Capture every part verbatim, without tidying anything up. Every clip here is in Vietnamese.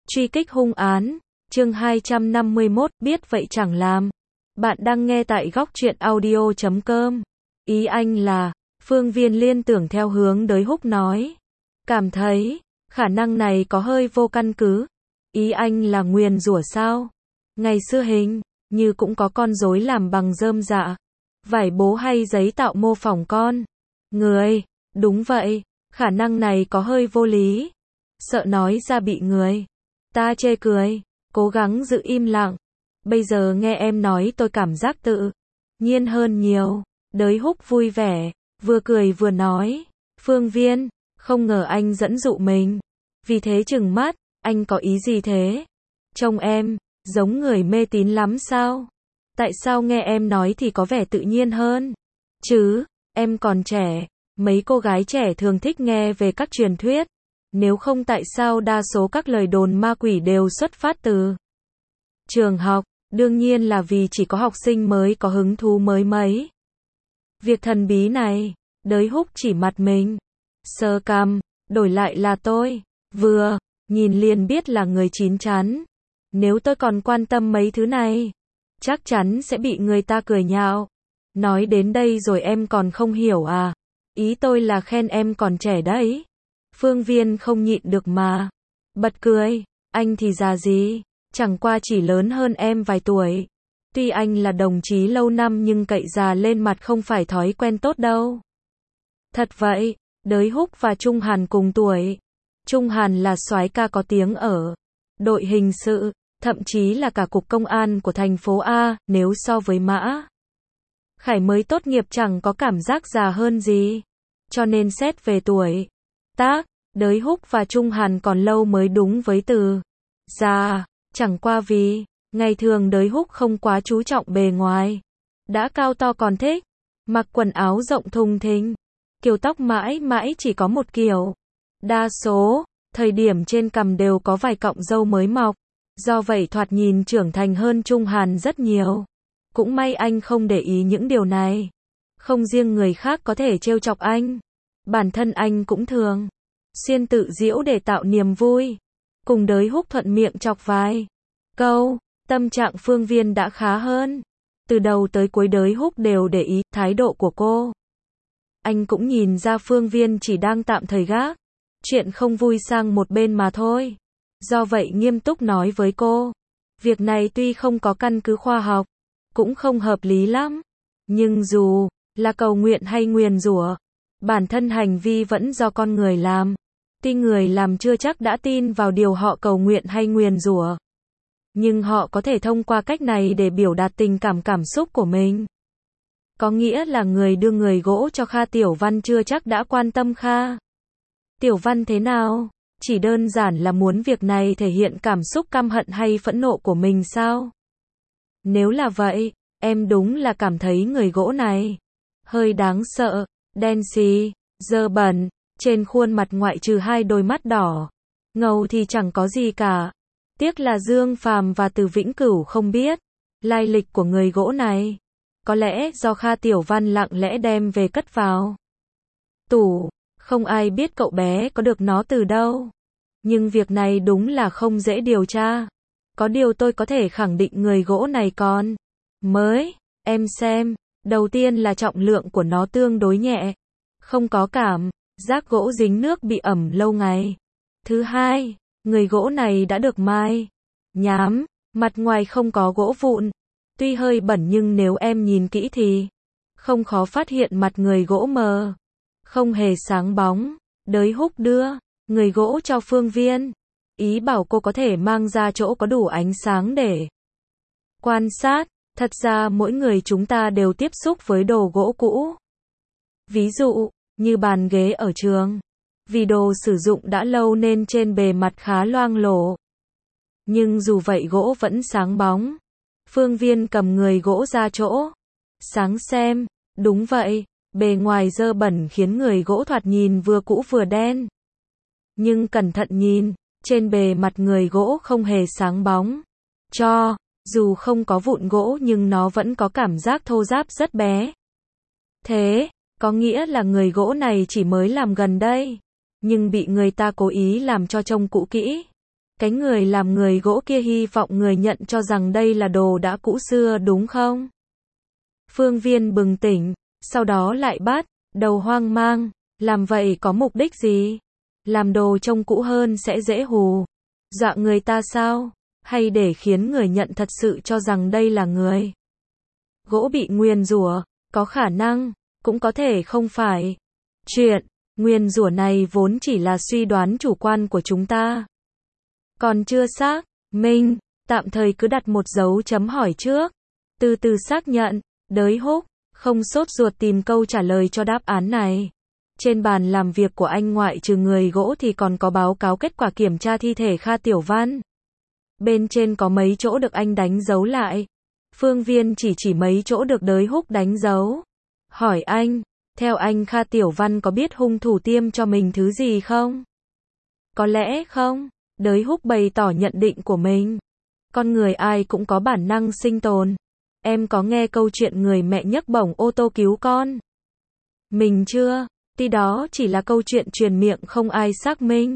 Truy kích hung án, chương hai trăm năm mươi mốt, biết vậy chẳng làm. Bạn đang nghe tại góc truyện audio chấm com. Ý anh là, Phương Viên liên tưởng theo hướng Đới Húc nói. Cảm thấy, khả năng này có hơi vô căn cứ. Ý anh là nguyền rủa sao? Ngày xưa hình, như cũng có con rối làm bằng rơm dạ, vải bố hay giấy tạo mô phỏng con người. Đúng vậy, khả năng này có hơi vô lý. Sợ nói ra bị người ta chê cười, cố gắng giữ im lặng. Bây giờ nghe em nói tôi cảm giác tự nhiên hơn nhiều. Đới Húc vui vẻ, vừa cười vừa nói. Phương Viên, không ngờ anh dẫn dụ mình. Vì thế trừng mắt, anh có ý gì thế? Trông em, giống người mê tín lắm sao? Tại sao nghe em nói thì có vẻ tự nhiên hơn? Chứ, em còn trẻ, mấy cô gái trẻ thường thích nghe về các truyền thuyết. Nếu không tại sao đa số các lời đồn ma quỷ đều xuất phát từ trường học, đương nhiên là vì chỉ có học sinh mới có hứng thú mới mấy. Việc thần bí này, Đới Húc chỉ mặt mình, sờ cằm, đổi lại là tôi, vừa, nhìn liền biết là người chín chắn. Nếu tôi còn quan tâm mấy thứ này, chắc chắn sẽ bị người ta cười nhạo. Nói đến đây rồi em còn không hiểu à? Ý tôi là khen em còn trẻ đấy. Phương Viên không nhịn được mà bật cười, anh thì già gì, chẳng qua chỉ lớn hơn em vài tuổi. Tuy anh là đồng chí lâu năm nhưng cậy già lên mặt không phải thói quen tốt đâu. Thật vậy, Đới Húc và Trung Hàn cùng tuổi. Trung Hàn là soái ca có tiếng ở đội hình sự, thậm chí là cả cục công an của thành phố A. Nếu so với Mã Khải mới tốt nghiệp chẳng có cảm giác già hơn gì. Cho nên xét về tuổi tác, Đới Húc và Trung Hàn còn lâu mới đúng với từ già. Chẳng qua vì ngày thường Đới Húc không quá chú trọng bề ngoài, đã cao to còn thích mặc quần áo rộng thùng thình, kiểu tóc mãi mãi chỉ có một kiểu. Đa số thời điểm trên cằm đều có vài cọng râu mới mọc, do vậy thoạt nhìn trưởng thành hơn Trung Hàn rất nhiều. Cũng may anh không để ý những điều này. Không riêng người khác có thể trêu chọc anh, bản thân anh cũng thường xuyên tự giễu để tạo niềm vui. Cùng Đới Húc thuận miệng chọc vài câu, tâm trạng Phương Viên đã khá hơn. Từ đầu tới cuối Đới Húc đều để ý thái độ của cô. Anh cũng nhìn ra Phương Viên chỉ đang tạm thời gác chuyện không vui sang một bên mà thôi. Do vậy nghiêm túc nói với cô, việc này tuy không có căn cứ khoa học, cũng không hợp lý lắm. Nhưng dù là cầu nguyện hay nguyền rủa, bản thân hành vi vẫn do con người làm. Tuy người làm chưa chắc đã tin vào điều họ cầu nguyện hay nguyền rủa, nhưng họ có thể thông qua cách này để biểu đạt tình cảm cảm xúc của mình. Có nghĩa là người đưa người gỗ cho Kha Tiểu Văn chưa chắc đã quan tâm Kha Tiểu Văn thế nào, chỉ đơn giản là muốn việc này thể hiện cảm xúc căm hận hay phẫn nộ của mình sao? Nếu là vậy, em đúng là cảm thấy người gỗ này hơi đáng sợ, đen xì, dơ bẩn, trên khuôn mặt ngoại trừ hai đôi mắt đỏ ngầu thì chẳng có gì cả. Tiếc là Dương Phàm và Từ Vĩnh Cửu không biết lai lịch của người gỗ này. Có lẽ do Kha Tiểu Văn lặng lẽ đem về cất vào tủ, không ai biết cậu bé có được nó từ đâu. Nhưng việc này đúng là không dễ điều tra. Có điều tôi có thể khẳng định người gỗ này còn mới. Em xem, đầu tiên là trọng lượng của nó tương đối nhẹ, không có cảm giác gỗ dính nước bị ẩm lâu ngày. Thứ hai, người gỗ này đã được mai nhám, mặt ngoài không có gỗ vụn. Tuy hơi bẩn nhưng nếu em nhìn kỹ thì không khó phát hiện mặt người gỗ mờ, không hề sáng bóng. Đới Húc đưa người gỗ cho Phương Viên, ý bảo cô có thể mang ra chỗ có đủ ánh sáng để quan sát. Thật ra mỗi người chúng ta đều tiếp xúc với đồ gỗ cũ. Ví dụ, như bàn ghế ở trường. Vì đồ sử dụng đã lâu nên trên bề mặt khá loang lổ. Nhưng dù vậy gỗ vẫn sáng bóng. Phương Viên cầm người gỗ ra chỗ sáng xem. Đúng vậy, bề ngoài dơ bẩn khiến người gỗ thoạt nhìn vừa cũ vừa đen. Nhưng cẩn thận nhìn, trên bề mặt người gỗ không hề sáng bóng. Cho dù không có vụn gỗ nhưng nó vẫn có cảm giác thô ráp rất bé. Thế có nghĩa là người gỗ này chỉ mới làm gần đây, nhưng bị người ta cố ý làm cho trông cũ kỹ. Cái người làm người gỗ kia hy vọng người nhận cho rằng đây là đồ đã cũ xưa đúng không? Phương Viên bừng tỉnh, sau đó lại bắt đầu hoang mang, làm vậy có mục đích gì? Làm đồ trông cũ hơn sẽ dễ hù dọa người ta sao? Hay để khiến người nhận thật sự cho rằng đây là người gỗ bị nguyền rủa? Có khả năng, cũng có thể không phải. Chuyện nguyền rủa này vốn chỉ là suy đoán chủ quan của chúng ta, còn chưa xác minh, tạm thời cứ đặt một dấu chấm hỏi trước, từ từ xác nhận. Đới Húc không sốt ruột tìm câu trả lời cho đáp án này. Trên bàn làm việc của anh ngoại trừ người gỗ thì còn có báo cáo kết quả kiểm tra thi thể Kha Tiểu Văn. Bên trên có mấy chỗ được anh đánh dấu lại. Phương Viên chỉ chỉ mấy chỗ được Đới Húc đánh dấu. Hỏi anh, theo anh Kha Tiểu Văn có biết hung thủ tiêm cho mình thứ gì không? Có lẽ không. Đới Húc bày tỏ nhận định của mình. Con người ai cũng có bản năng sinh tồn. Em có nghe câu chuyện người mẹ nhấc bổng ô tô cứu con? Mình chưa. Tuy đó chỉ là câu chuyện truyền miệng không ai xác minh.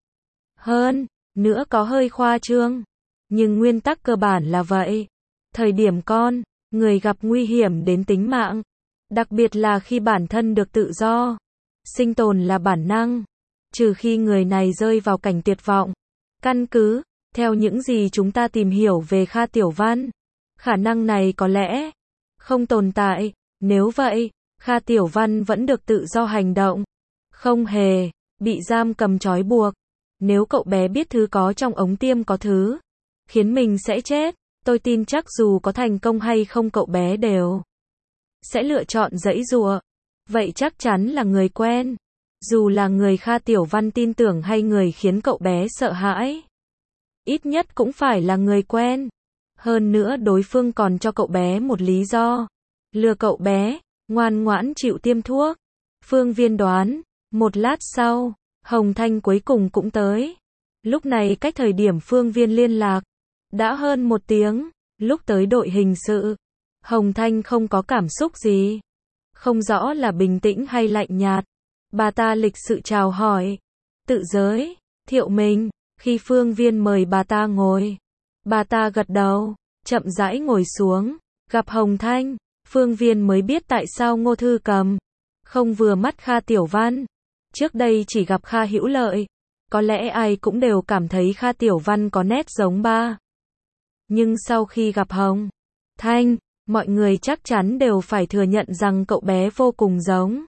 Hơn nữa có hơi khoa trương. Nhưng nguyên tắc cơ bản là vậy. Thời điểm con, người gặp nguy hiểm đến tính mạng. Đặc biệt là khi bản thân được tự do. Sinh tồn là bản năng. Trừ khi người này rơi vào cảnh tuyệt vọng. Căn cứ, theo những gì chúng ta tìm hiểu về Kha Tiểu Văn, khả năng này có lẽ không tồn tại. Nếu vậy, Kha Tiểu Văn vẫn được tự do hành động. Không hề bị giam cầm trói buộc. Nếu cậu bé biết thứ có trong ống tiêm có thứ khiến mình sẽ chết, tôi tin chắc dù có thành công hay không cậu bé đều sẽ lựa chọn giãy giụa. Vậy chắc chắn là người quen. Dù là người Kha Tiểu Văn tin tưởng hay người khiến cậu bé sợ hãi, ít nhất cũng phải là người quen. Hơn nữa đối phương còn cho cậu bé một lý do. Lừa cậu bé, ngoan ngoãn chịu tiêm thuốc. Phương Viên đoán, một lát sau, Hồng Thanh cuối cùng cũng tới. Lúc này cách thời điểm Phương Viên liên lạc, đã hơn một tiếng. Lúc tới đội hình sự, Hồng Thanh không có cảm xúc gì. Không rõ là bình tĩnh hay lạnh nhạt. Bà ta lịch sự chào hỏi, tự giới thiệu mình. Khi Phương Viên mời bà ta ngồi, bà ta gật đầu, chậm rãi ngồi xuống. Gặp Hồng Thanh, Phương Viên mới biết tại sao Ngô Thư Cầm không vừa mắt Kha Tiểu Văn. Trước đây chỉ gặp Kha Hữu Lợi, có lẽ ai cũng đều cảm thấy Kha Tiểu Văn có nét giống ba. Nhưng sau khi gặp Hồng Thanh, mọi người chắc chắn đều phải thừa nhận rằng cậu bé vô cùng giống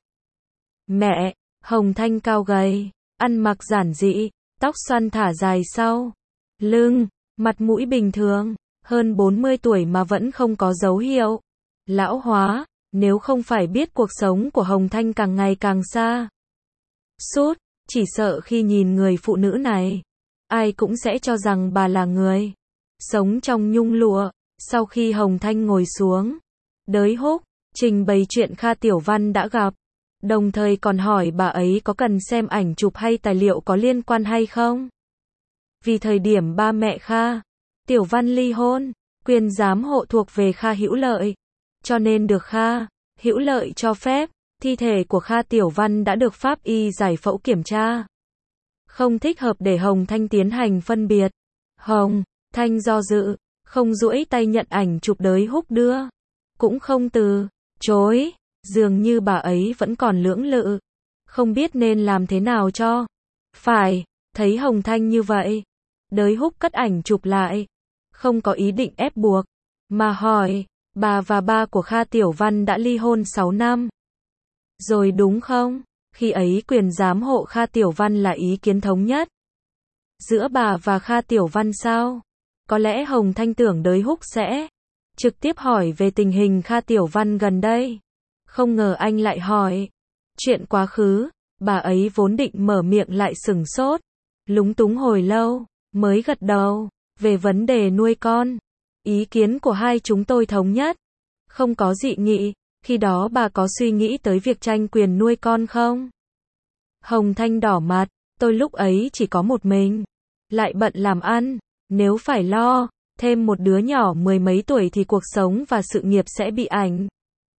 mẹ. Hồng Thanh cao gầy, ăn mặc giản dị, tóc xoăn thả dài sau lưng, mặt mũi bình thường, hơn bốn mươi tuổi mà vẫn không có dấu hiệu lão hóa. Nếu không phải biết cuộc sống của Hồng Thanh càng ngày càng xa sút, chỉ sợ khi nhìn người phụ nữ này, ai cũng sẽ cho rằng bà là người sống trong nhung lụa. Sau khi Hồng Thanh ngồi xuống, Đới Húc trình bày chuyện Kha Tiểu Văn đã gặp, đồng thời còn hỏi bà ấy có cần xem ảnh chụp hay tài liệu có liên quan hay không. Vì thời điểm ba mẹ Kha Tiểu Văn ly hôn, quyền giám hộ thuộc về Kha Hữu Lợi, cho nên được Kha Hữu Lợi cho phép, thi thể của Kha Tiểu Văn đã được pháp y giải phẫu kiểm tra. Không thích hợp để Hồng Thanh tiến hành phân biệt. Hồng Thanh do dự, không duỗi tay nhận ảnh chụp Đới Húc đưa, cũng không từ chối. Dường như bà ấy vẫn còn lưỡng lự, không biết nên làm thế nào cho phải. Thấy Hồng Thanh như vậy, Đới Húc cất ảnh chụp lại, không có ý định ép buộc, mà hỏi, bà và ba của Kha Tiểu Văn đã ly hôn sáu năm rồi đúng không? Khi ấy quyền giám hộ Kha Tiểu Văn là ý kiến thống nhất giữa bà và Kha Tiểu Văn sao? Có lẽ Hồng Thanh tưởng Đới Húc sẽ trực tiếp hỏi về tình hình Kha Tiểu Văn gần đây. Không ngờ anh lại hỏi chuyện quá khứ. Bà ấy vốn định mở miệng lại sửng sốt, lúng túng hồi lâu, mới gật đầu. Về vấn đề nuôi con, ý kiến của hai chúng tôi thống nhất, không có dị nghị. Khi đó bà có suy nghĩ tới việc tranh quyền nuôi con không? Hồng Thanh đỏ mặt, tôi lúc ấy chỉ có một mình, lại bận làm ăn, nếu phải lo thêm một đứa nhỏ mười mấy tuổi thì cuộc sống và sự nghiệp sẽ bị ảnh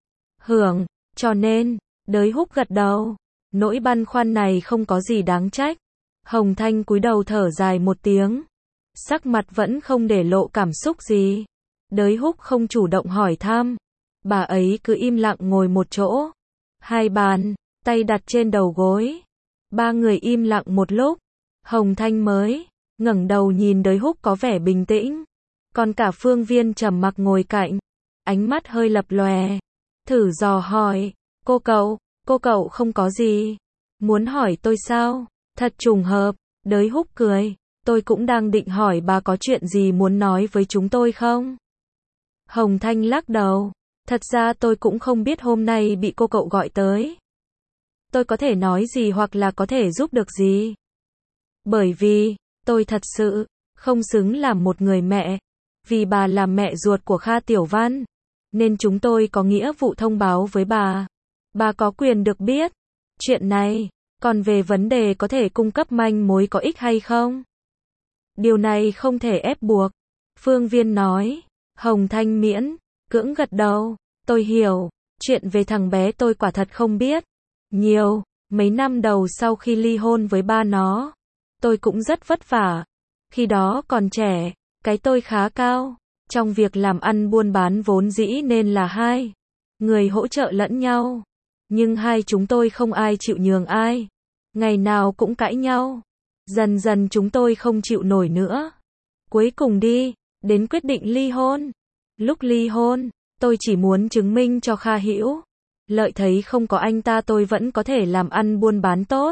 hưởng, cho nên, Đới Húc gật đầu. Nỗi băn khoăn này không có gì đáng trách. Hồng Thanh cúi đầu thở dài một tiếng. sắc mặt vẫn không để lộ cảm xúc gì. Đới Húc không chủ động hỏi thăm. Bà ấy cứ im lặng ngồi một chỗ. Hai bàn, tay đặt trên đầu gối. Ba người im lặng một lúc. Hồng Thanh mới ngẩng đầu nhìn Đới Húc có vẻ bình tĩnh. Còn cả Phương Viên trầm mặc ngồi cạnh. Ánh mắt hơi lập lòe. Thử dò hỏi. Cô cậu, cô cậu không có gì. Muốn hỏi tôi sao? Thật trùng hợp. Đới Húc cười. Tôi cũng đang định hỏi bà có chuyện gì muốn nói với chúng tôi không? Hồng Thanh lắc đầu. Thật ra tôi cũng không biết hôm nay bị cô cậu gọi tới. Tôi có thể nói gì hoặc là có thể giúp được gì? Bởi vì, tôi thật sự không xứng làm một người mẹ. Vì bà là mẹ ruột của Kha Tiểu Văn. Nên chúng tôi có nghĩa vụ thông báo với bà. Bà có quyền được biết chuyện này. Còn về vấn đề có thể cung cấp manh mối có ích hay không? Điều này không thể ép buộc. Phương Viên nói. Hồng Thanh miễn cưỡng gật đầu. Tôi hiểu. Chuyện về thằng bé tôi quả thật không biết nhiều. Mấy năm đầu sau khi ly hôn với ba nó, tôi cũng rất vất vả. Khi đó còn trẻ, cái tôi khá cao. Trong việc làm ăn buôn bán vốn dĩ nên là hai người hỗ trợ lẫn nhau. Nhưng hai chúng tôi không ai chịu nhường ai. Ngày nào cũng cãi nhau. Dần dần chúng tôi không chịu nổi nữa. Cuối cùng đi đến quyết định ly hôn. Lúc ly hôn, tôi chỉ muốn chứng minh cho Kha Hữu Lợi thấy không có anh ta tôi vẫn có thể làm ăn buôn bán tốt.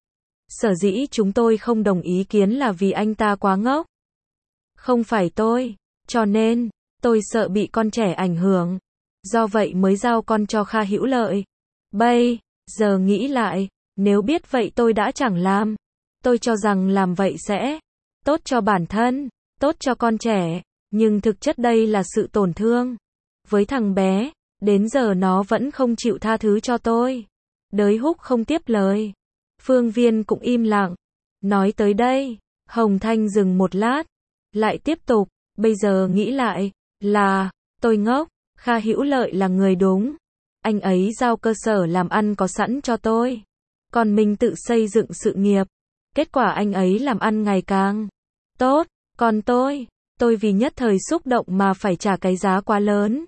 Sở dĩ chúng tôi không đồng ý kiến là vì anh ta quá ngốc. Không phải tôi. Cho nên, tôi sợ bị con trẻ ảnh hưởng. Do vậy mới giao con cho Kha Hữu Lợi. Bây giờ nghĩ lại, nếu biết vậy tôi đã chẳng làm. Tôi cho rằng làm vậy sẽ tốt cho bản thân, tốt cho con trẻ. Nhưng thực chất đây là sự tổn thương. Với thằng bé, đến giờ nó vẫn không chịu tha thứ cho tôi. Đới Húc không tiếp lời. Phương Viên cũng im lặng. Nói tới đây, Hồng Thanh dừng một lát. Lại tiếp tục, bây giờ nghĩ lại, là, tôi ngốc, Kha Hữu Lợi là người đúng. Anh ấy giao cơ sở làm ăn có sẵn cho tôi. Còn mình tự xây dựng sự nghiệp. Kết quả anh ấy làm ăn ngày càng tốt. Còn tôi, tôi vì nhất thời xúc động mà phải trả cái giá quá lớn.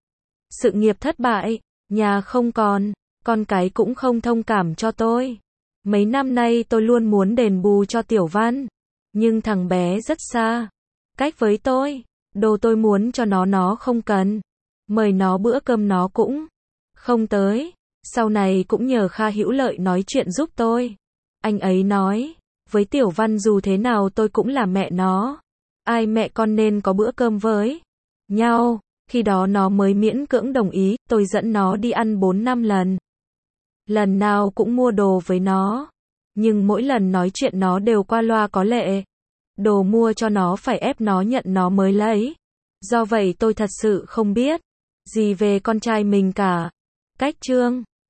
Sự nghiệp thất bại, nhà không còn, con cái cũng không thông cảm cho tôi. Mấy năm nay tôi luôn muốn đền bù cho Tiểu Văn. Nhưng thằng bé rất xa cách với tôi. Đồ tôi muốn cho nó nó không cần. Mời nó bữa cơm nó cũng không tới. Sau này cũng nhờ Kha Hữu Lợi nói chuyện giúp tôi. Anh ấy nói, với Tiểu Văn dù thế nào tôi cũng là mẹ nó. Ai mẹ con nên có bữa cơm với nhau. Khi đó nó mới miễn cưỡng đồng ý. Tôi dẫn nó đi ăn bốn năm lần. Lần nào cũng mua đồ với nó. Nhưng mỗi lần nói chuyện nó đều qua loa có lệ. Đồ mua cho nó phải ép nó nhận nó mới lấy. Do vậy tôi thật sự không biết gì về con trai mình cả. Cách chương